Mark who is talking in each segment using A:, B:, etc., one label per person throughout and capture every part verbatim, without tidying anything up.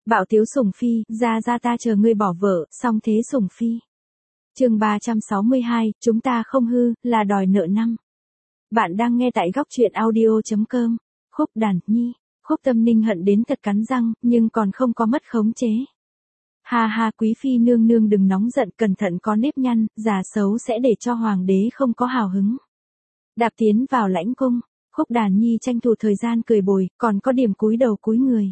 A: Bạo tiếu sủng phi, ra ra ta chờ ngươi bỏ vợ, xong thế sủng phi. Chương ba trăm sáu mươi hai, chúng ta không hư, là đòi nợ năm. Bạn đang nghe tại góc truyện audio chấm com. Khúc Đàn Nhi, Khúc Tâm Ninh hận đến thật cắn răng, nhưng còn không có mất khống chế. Ha ha, quý phi nương nương đừng nóng giận, cẩn thận có nếp nhăn, già xấu sẽ để cho hoàng đế không có hào hứng. Đạp tiến vào lãnh cung, Khúc Đàn Nhi tranh thủ thời gian cười bồi, còn có điểm cúi đầu cúi người.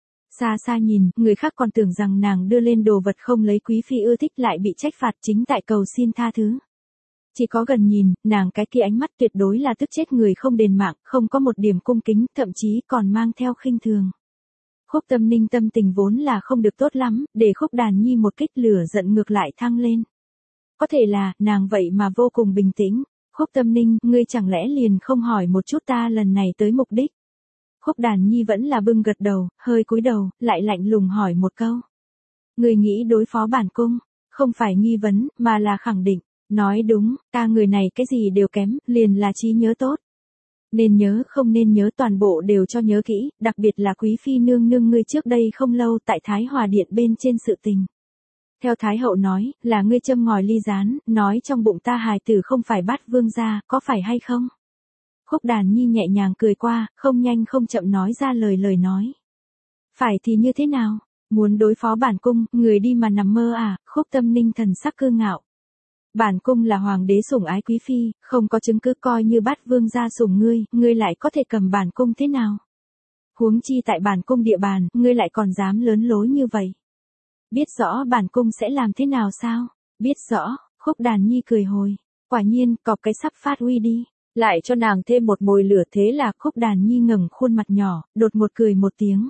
A: Xa xa nhìn, người khác còn tưởng rằng nàng đưa lên đồ vật không lấy quý phi ưa thích lại bị trách phạt chính tại cầu xin tha thứ. Chỉ có gần nhìn, nàng cái kia ánh mắt tuyệt đối là tức chết người không đền mạng, không có một điểm cung kính, thậm chí còn mang theo khinh thường. Khúc Tâm Ninh tâm tình vốn là không được tốt lắm, để Khúc Đàn Nhi một kích lửa giận ngược lại thăng lên. Có thể là, nàng vậy mà vô cùng bình tĩnh. Khúc Tâm Ninh, ngươi chẳng lẽ liền không hỏi một chút ta lần này tới mục đích? Khúc Đàn Nhi vẫn là bưng gật đầu, hơi cúi đầu, lại lạnh lùng hỏi một câu. Ngươi nghĩ đối phó bản cung, không phải nghi vấn, mà là khẳng định. Nói đúng, ta người này cái gì đều kém, liền là trí nhớ tốt. Nên nhớ không nên nhớ toàn bộ đều cho nhớ kỹ, đặc biệt là quý phi nương nương ngươi trước đây không lâu tại Thái Hòa Điện bên trên sự tình. Theo Thái Hậu nói, là ngươi châm ngòi ly gián, nói trong bụng ta hài tử không phải Bát Vương gia, có phải hay không? Khúc Đàn Nhi nhẹ nhàng cười qua, không nhanh không chậm nói ra lời lời nói. Phải thì như thế nào? Muốn đối phó bản cung, người đi mà nằm mơ à? Khúc Tâm Ninh thần sắc cương ngạo. Bản cung là hoàng đế sủng ái quý phi, không có chứng cứ coi như Bát Vương gia sủng ngươi, ngươi lại có thể cầm bản cung thế nào? Huống chi tại bản cung địa bàn, ngươi lại còn dám lớn lối như vậy. Biết rõ bản cung sẽ làm thế nào sao? Biết rõ, Khúc Đàn Nhi cười hồi. Quả nhiên, cọp cái sắp phát uy đi. Lại cho nàng thêm một mồi lửa, thế là Khúc Đàn Nhi ngẩng khuôn mặt nhỏ, đột một cười một tiếng.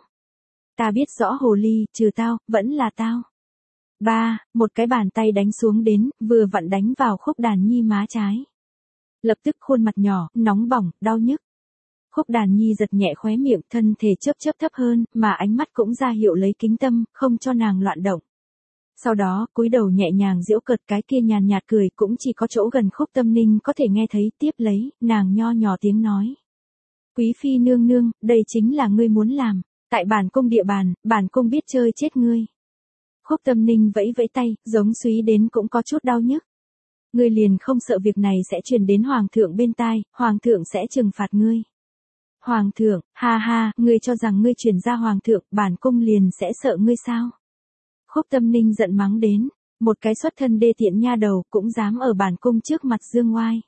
A: Ta biết rõ hồ ly, trừ tao, vẫn là tao. Ba, một cái bàn tay đánh xuống đến, vừa vặn đánh vào Khúc Đàn Nhi má trái. Lập tức khuôn mặt nhỏ, nóng bỏng, đau nhức. Khúc Đàn Nhi giật nhẹ khóe miệng, thân thể chớp chớp thấp hơn, mà ánh mắt cũng ra hiệu lấy kính tâm, không cho nàng loạn động. Sau đó, cúi đầu nhẹ nhàng giễu cợt, cái kia nhàn nhạt cười cũng chỉ có chỗ gần Khúc Tâm Ninh có thể nghe thấy, tiếp lấy, nàng nho nhỏ tiếng nói. Quý phi nương nương, đây chính là ngươi muốn làm, tại bản cung địa bàn, bản cung biết chơi chết ngươi. Khúc Tâm Ninh vẫy vẫy tay, giống suý đến cũng có chút đau nhức. Ngươi liền không sợ việc này sẽ truyền đến hoàng thượng bên tai, hoàng thượng sẽ trừng phạt ngươi. Hoàng thượng, ha ha, ngươi cho rằng ngươi truyền ra hoàng thượng, bản cung liền sẽ sợ ngươi sao? Khúc Tâm Ninh giận mắng đến, một cái xuất thân đê tiện nha đầu cũng dám ở bản cung trước mặt dương oai.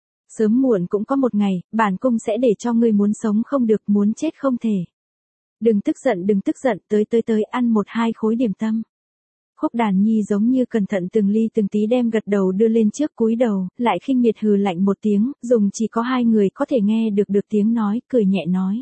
A: Sớm muộn cũng có một ngày, bản cung sẽ để cho ngươi muốn sống không được, muốn chết không thể. Đừng tức giận, đừng tức giận, tới tới tới ăn một hai khối điểm tâm. Khúc Đàn Nhi giống như cẩn thận từng ly từng tí đem gật đầu đưa lên trước cúi đầu, lại khinh miệt hừ lạnh một tiếng, dùng chỉ có hai người có thể nghe được được tiếng nói, cười nhẹ nói.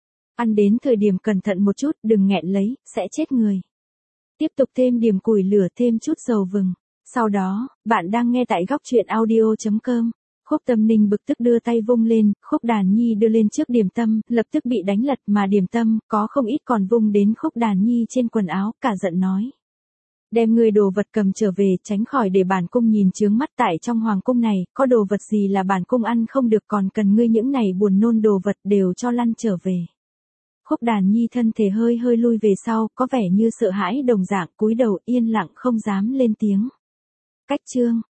A: Ăn đến thời điểm cẩn thận một chút, đừng nghẹn lấy, sẽ chết người. Tiếp tục thêm điểm củi lửa, thêm chút dầu vừng. Sau đó, bạn đang nghe tại góc truyện audio chấm com. Khúc Tâm Ninh bực tức đưa tay vung lên, Khúc Đàn Nhi đưa lên trước điểm tâm, lập tức bị đánh lật, mà điểm tâm, có không ít còn vung đến Khúc Đàn Nhi trên quần áo, cả giận nói. Đem người đồ vật cầm trở về, tránh khỏi để bản cung nhìn chướng mắt, tại trong hoàng cung này, có đồ vật gì là bản cung ăn không được, còn cần ngươi những này buồn nôn đồ vật đều cho lăn trở về. Khúc Đàn Nhi thân thể hơi hơi lui về sau, có vẻ như sợ hãi đồng dạng, cúi đầu yên lặng không dám lên tiếng. Cách chương